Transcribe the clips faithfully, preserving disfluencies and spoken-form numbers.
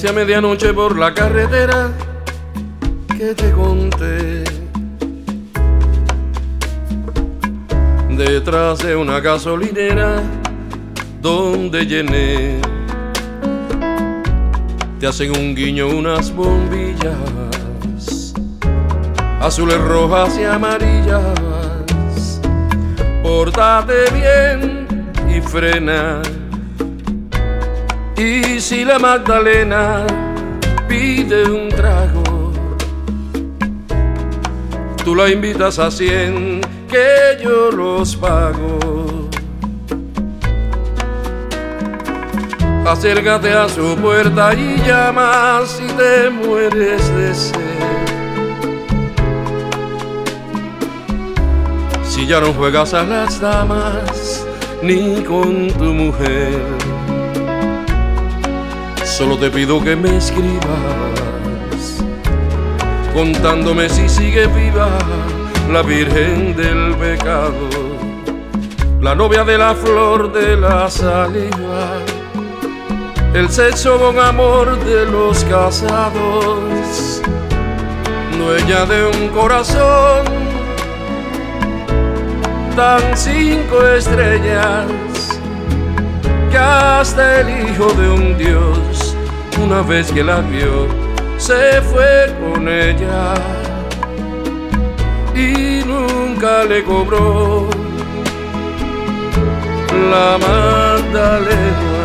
Si a medianoche por la carretera que te conté, detrás de una gasolinera donde llené, te hacen un guiño unas bombillas azules, rojas y amarillas. Pórtate bien y frena. Y si la Magdalena pide un trago, tú la invitas a cien, que yo los pago. Acércate a su puerta y llama si te mueres de sed. Si ya no juegas a las damas ni con tu mujer, solo te pido que me escribas contándome si sigue viva la Virgen del Pecado, la novia de la flor de la saliva, el sexo con amor de los casados, dueña de un corazón tan cinco estrellas que hasta el hijo de un dios, una vez que la vio, se fue con ella y nunca le cobró la Magdalena.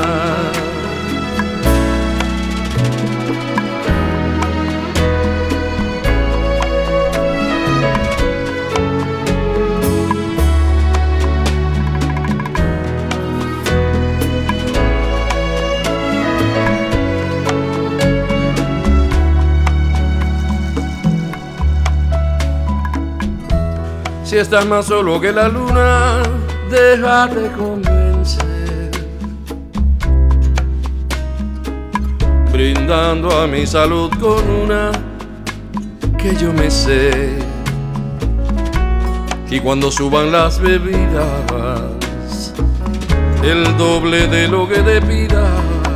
Si estás más solo que la luna, déjate convencer, brindando a mi salud con una que yo me sé. Y cuando suban las bebidas, el doble de lo que te pida,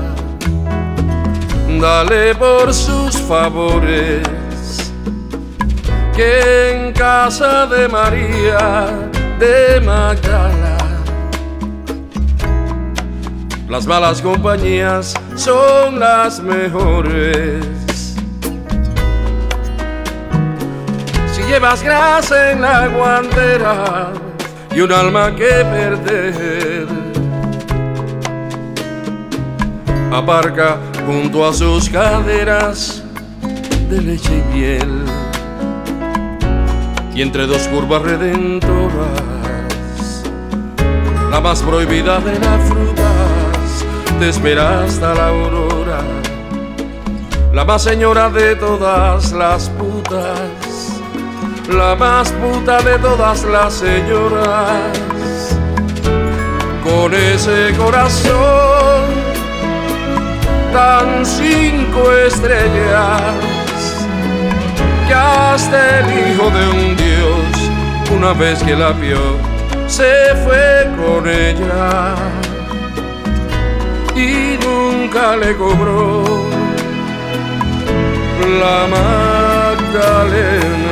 dale por sus favores, que en casa de María de Magdala las malas compañías son las mejores. Si llevas grasa en la guantera y un alma que perder, aparca junto a sus caderas de leche y miel. Y entre dos curvas redentoras, la más prohibida de las frutas, te espera hasta la aurora, la más señora de todas las putas, la más puta de todas las señoras. Con ese corazón tan cinco estrellas, que hasta el hijo de un dios, una vez que la vio, se fue con ella y nunca le cobró la Magdalena.